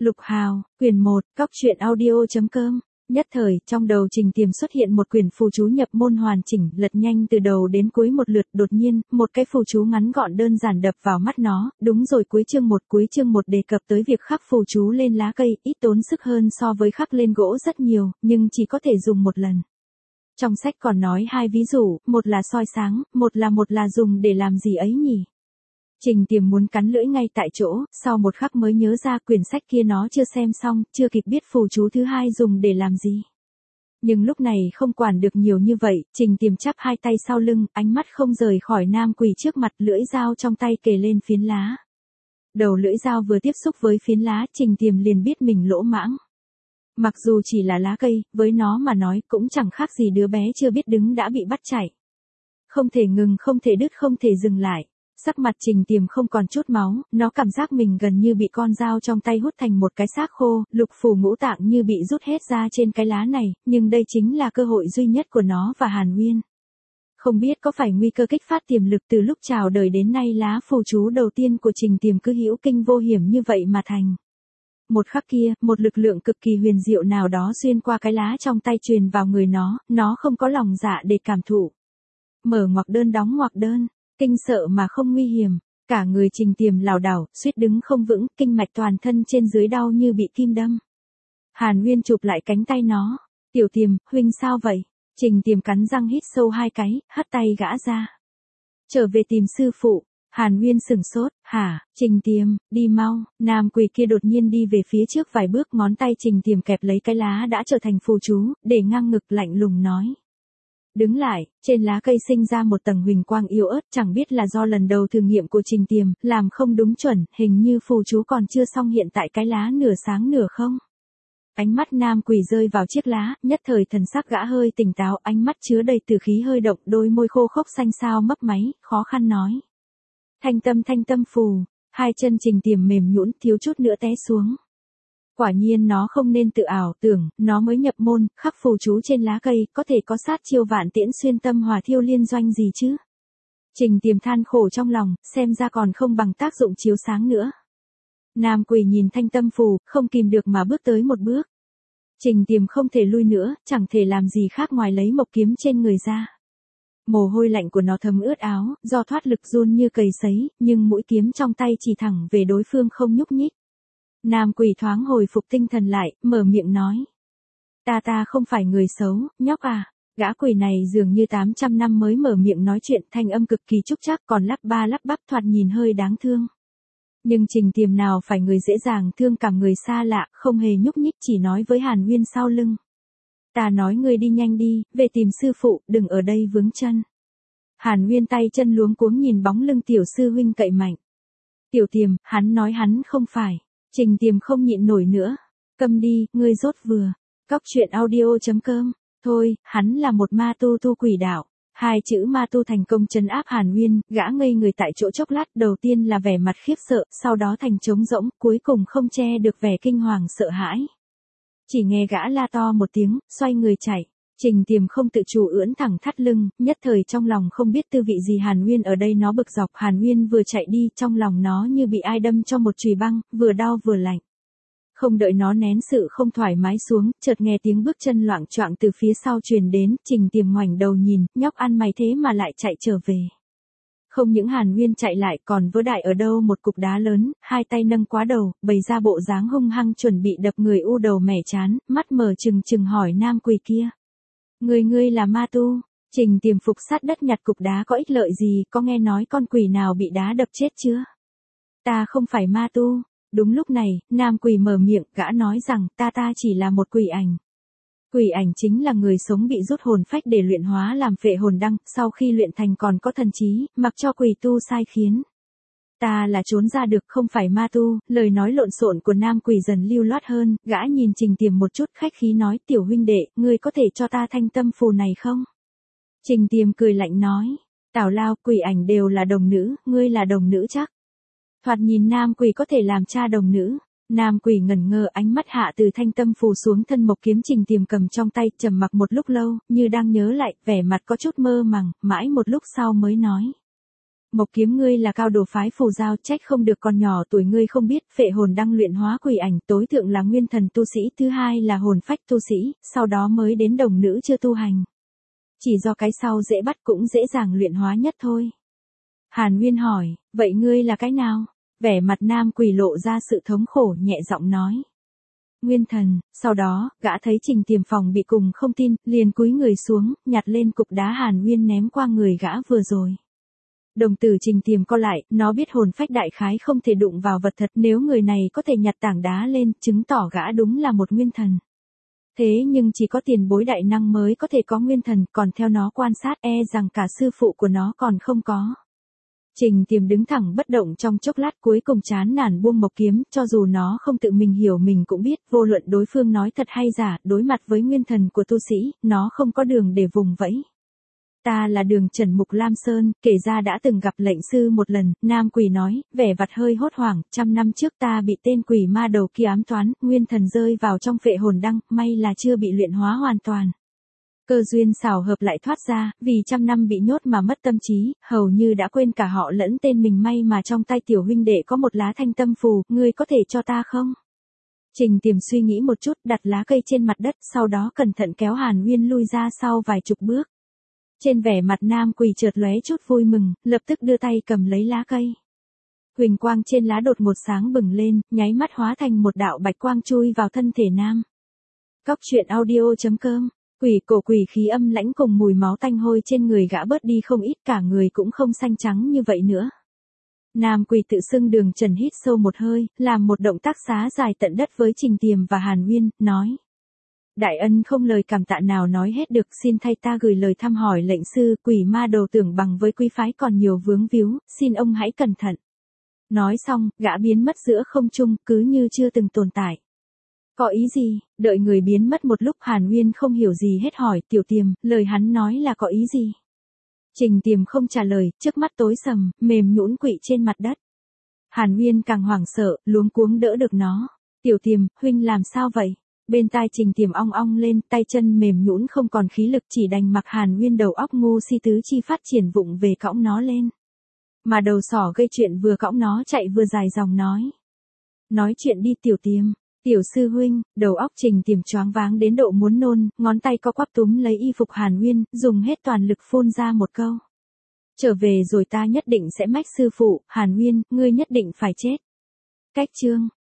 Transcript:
Lục Hào, quyển 1, Cóc truyện audio.com. Nhất thời, trong đầu Trình Tiềm xuất hiện một quyển phù chú nhập môn hoàn chỉnh, lật nhanh từ đầu đến cuối một lượt, đột nhiên, một cái phù chú ngắn gọn đơn giản đập vào mắt nó, đúng rồi, cuối chương 1 đề cập tới việc khắc phù chú lên lá cây, ít tốn sức hơn so với khắc lên gỗ rất nhiều, nhưng chỉ có thể dùng một lần. Trong sách còn nói hai ví dụ, một là soi sáng, một là dùng để làm gì ấy nhỉ? Trình Tiềm muốn cắn lưỡi ngay tại chỗ, sau một khắc mới nhớ ra quyển sách kia nó chưa xem xong, chưa kịp biết phù chú thứ hai dùng để làm gì. Nhưng lúc này không quản được nhiều như vậy, Trình Tiềm chắp hai tay sau lưng, ánh mắt không rời khỏi nam quỷ trước mặt, lưỡi dao trong tay kề lên phiến lá. Đầu lưỡi dao vừa tiếp xúc với phiến lá, Trình Tiềm liền biết mình lỗ mãng. Mặc dù chỉ là lá cây, với nó mà nói cũng chẳng khác gì đứa bé chưa biết đứng đã bị bắt chạy. Không thể ngừng, không thể đứt, không thể dừng lại. Sắc mặt Trình Tiềm không còn chút máu, nó cảm giác mình gần như bị con dao trong tay hút thành một cái xác khô, lục phủ ngũ tạng như bị rút hết ra trên cái lá này, nhưng đây chính là cơ hội duy nhất của nó và Hàn Uyên. Không biết có phải nguy cơ kích phát tiềm lực từ lúc chào đời đến nay lá phù chú đầu tiên của Trình Tiềm cứ hữu kinh vô hiểm như vậy mà thành. Một khắc kia, một lực lượng cực kỳ huyền diệu nào đó xuyên qua cái lá trong tay truyền vào người nó không có lòng dạ để cảm thụ. Mở ngoặc đơn đóng ngoặc đơn. Kinh sợ mà không nguy hiểm, cả người Trình Tiềm lảo đảo, suýt đứng không vững, kinh mạch toàn thân trên dưới đau như bị kim đâm. Hàn Uyên chụp lại cánh tay nó, "Tiểu Tiềm, huynh sao vậy?" Trình Tiềm cắn răng hít sâu hai cái, hất tay gã ra. "Trở về tìm sư phụ." Hàn Uyên sửng sốt, "Hả?" "Trình Tiềm, đi mau." Nam quỷ kia đột nhiên đi về phía trước vài bước, ngón tay Trình Tiềm kẹp lấy cái lá đã trở thành phù chú, để ngang ngực, lạnh lùng nói. Đứng lại, trên lá cây sinh ra một tầng huỳnh quang yếu ớt, chẳng biết là do lần đầu thử nghiệm của Trình Tiềm, làm không đúng chuẩn, hình như phù chú còn chưa xong, hiện tại cái lá nửa sáng nửa không. Ánh mắt nam quỷ rơi vào chiếc lá, nhất thời thần sắc gã hơi tỉnh táo, ánh mắt chứa đầy tử khí hơi động, đôi môi khô khốc xanh xao mấp máy, khó khăn nói. Thanh tâm phù, hai chân Trình Tiềm mềm nhũn, thiếu chút nữa té xuống. Quả nhiên nó không nên tự ảo tưởng, nó mới nhập môn, khắc phù chú trên lá cây, có thể có sát chiêu vạn tiễn xuyên tâm hòa thiêu liên doanh gì chứ. Trình Tiềm than khổ trong lòng, xem ra còn không bằng tác dụng chiếu sáng nữa. Nam quỷ nhìn thanh tâm phù, không kìm được mà bước tới một bước. Trình Tiềm không thể lui nữa, chẳng thể làm gì khác ngoài lấy mộc kiếm trên người ra. Mồ hôi lạnh của nó thấm ướt áo, do thoát lực run như cầy sấy, nhưng mũi kiếm trong tay chỉ thẳng về đối phương không nhúc nhích. Nam quỷ thoáng hồi phục tinh thần lại, mở miệng nói. Ta không phải người xấu, nhóc à. Gã quỷ này dường như 800 năm mới mở miệng nói chuyện, thanh âm cực kỳ trúc trác, còn lắp ba lắp bắp, thoạt nhìn hơi đáng thương. Nhưng Trình Tiềm nào phải người dễ dàng thương cảm người xa lạ, không hề nhúc nhích, chỉ nói với Hàn Uyên sau lưng. Ta nói ngươi đi nhanh đi, về tìm sư phụ, đừng ở đây vướng chân. Hàn Uyên tay chân luống cuống nhìn bóng lưng tiểu sư huynh cậy mạnh. Tiểu Tiềm, hắn nói hắn không phải. Trình Tiềm không nhịn nổi nữa. Câm đi, ngươi rốt vừa. Cóc truyện audio.com. Thôi, hắn là một ma tu quỷ đạo. Hai chữ ma tu thành công trấn áp Hàn Uyên, gã ngây người tại chỗ chốc lát, đầu tiên là vẻ mặt khiếp sợ, sau đó thành trống rỗng, cuối cùng không che được vẻ kinh hoàng sợ hãi. Chỉ nghe gã la to một tiếng, xoay người chạy. Trình Tiềm không tự chủ ưỡn thẳng thắt lưng, nhất thời trong lòng không biết tư vị gì Hàn Uyên ở đây, nó bực dọc. Hàn Uyên vừa chạy đi, trong lòng nó như bị ai đâm cho một chùy băng, vừa đau vừa lạnh. Không đợi nó nén sự không thoải mái xuống, chợt nghe tiếng bước chân loạng choạng từ phía sau truyền đến, Trình Tiềm ngoảnh đầu nhìn, nhóc ăn mày thế mà lại chạy trở về. Không những Hàn Uyên chạy lại, còn vỡ đại ở đâu một cục đá lớn, hai tay nâng quá đầu, bày ra bộ dáng hung hăng chuẩn bị đập người, u đầu mẻ chán, mắt mở trừng hỏi nam quỷ kia. Ngươi là ma tu? Trình Tiềm phục sát đất nhặt cục đá có ích lợi gì, có nghe nói con quỷ nào bị đá đập chết chưa? Ta không phải ma tu. Đúng lúc này, nam quỷ mở miệng, gã nói rằng, ta chỉ là một quỷ ảnh. Quỷ ảnh chính là người sống bị rút hồn phách để luyện hóa làm phệ hồn đăng, sau khi luyện thành còn có thần trí, mặc cho quỷ tu sai khiến. Ta là trốn ra được, không phải ma tu. Lời nói lộn xộn của nam quỷ dần lưu loát hơn, gã nhìn Trình Tiềm một chút khách khí nói, tiểu huynh đệ, ngươi có thể cho ta thanh tâm phù này không? Trình Tiềm cười lạnh nói, tào lao, quỷ ảnh đều là đồng nữ, ngươi là đồng nữ chắc. Thoạt nhìn nam quỷ có thể làm cha đồng nữ. Nam quỷ ngẩn ngơ, ánh mắt hạ từ thanh tâm phù xuống thân mộc kiếm Trình Tiềm cầm trong tay, trầm mặc một lúc lâu, như đang nhớ lại, vẻ mặt có chút mơ màng, mãi một lúc sau mới nói. Mộc Kiếm ngươi là cao đồ phái phù giao, trách không được con nhỏ tuổi ngươi không biết, phệ hồn đăng luyện hóa quỷ ảnh, tối thượng là nguyên thần tu sĩ, thứ hai là hồn phách tu sĩ, sau đó mới đến đồng nữ chưa tu hành. Chỉ do cái sau dễ bắt cũng dễ dàng luyện hóa nhất thôi. Hàn Nguyên hỏi, vậy ngươi là cái nào? Vẻ mặt nam quỷ lộ ra sự thống khổ, nhẹ giọng nói. Nguyên thần. Sau đó, gã thấy Trình Tiềm phòng bị cùng không tin, liền cúi người xuống, nhặt lên cục đá Hàn Nguyên ném qua người gã vừa rồi. Đồng tử Trình Tiềm co lại, nó biết hồn phách đại khái không thể đụng vào vật thật, nếu người này có thể nhặt tảng đá lên, chứng tỏ gã đúng là một nguyên thần. Thế nhưng chỉ có tiền bối đại năng mới có thể có nguyên thần, còn theo nó quan sát rằng cả sư phụ của nó còn không có. Trình Tiềm đứng thẳng bất động trong chốc lát, cuối cùng chán nản buông Mộc Kiếm, cho dù nó không tự mình hiểu mình cũng biết, vô luận đối phương nói thật hay giả, đối mặt với nguyên thần của tu sĩ, nó không có đường để vùng vẫy. Ta là Đường Trần Mục Lam Sơn, kể ra đã từng gặp lệnh sư một lần, nam quỷ nói, vẻ vặt hơi hốt hoảng, 100 năm trước ta bị tên quỷ ma đầu kia ám toán, nguyên thần rơi vào trong phệ hồn đăng, may là chưa bị luyện hóa hoàn toàn. Cơ duyên xảo hợp lại thoát ra, vì 100 năm bị nhốt mà mất tâm trí, hầu như đã quên cả họ lẫn tên mình, may mà trong tay tiểu huynh đệ có một lá thanh tâm phù, ngươi có thể cho ta không? Trình Tiềm suy nghĩ một chút, đặt lá cây trên mặt đất, sau đó cẩn thận kéo Hàn Nguyên lui ra sau vài chục bước. Trên vẻ mặt nam quỷ chợt lóe chút vui mừng, lập tức đưa tay cầm lấy lá cây. Huỳnh quang trên lá đột ngột sáng bừng lên, nháy mắt hóa thành một đạo bạch quang chui vào thân thể nam. Cóc truyện audio.com. Quỷ cổ quỷ khí âm lãnh cùng mùi máu tanh hôi trên người gã bớt đi không ít, cả người cũng không xanh trắng như vậy nữa. Nam quỷ tự xưng Đường Trần hít sâu một hơi, làm một động tác xá dài tận đất với Trình Tiềm và Hàn Nguyên, nói. Đại ân không lời cảm tạ nào nói hết được, xin thay ta gửi lời thăm hỏi lệnh sư, quỷ ma đầu tưởng bằng với quý phái còn nhiều vướng víu, xin ông hãy cẩn thận. Nói xong, gã biến mất giữa không trung, cứ như chưa từng tồn tại. Có ý gì? Đợi người biến mất một lúc, Hàn Nguyên không hiểu gì hết hỏi, Tiểu Tiềm, lời hắn nói là có ý gì? Trình Tiềm không trả lời, trước mắt tối sầm, mềm nhũn quỵ trên mặt đất. Hàn Nguyên càng hoảng sợ, luống cuống đỡ được nó. Tiểu Tiềm, huynh làm sao vậy? Bên tai Trình Tiềm ong ong lên, tay chân mềm nhũn không còn khí lực, chỉ đành mặc Hàn Nguyên đầu óc ngu si tứ chi phát triển vụng về cõng nó lên. Mà đầu sỏ gây chuyện vừa cõng nó chạy vừa dài dòng nói. Nói chuyện đi Tiểu Tiềm. Tiểu sư huynh. Đầu óc Trình Tiềm choáng váng đến độ muốn nôn, ngón tay co quắp túm lấy y phục Hàn Nguyên, dùng hết toàn lực phun ra một câu. Trở về rồi ta nhất định sẽ mách sư phụ, Hàn Nguyên, ngươi nhất định phải chết. Cách chương.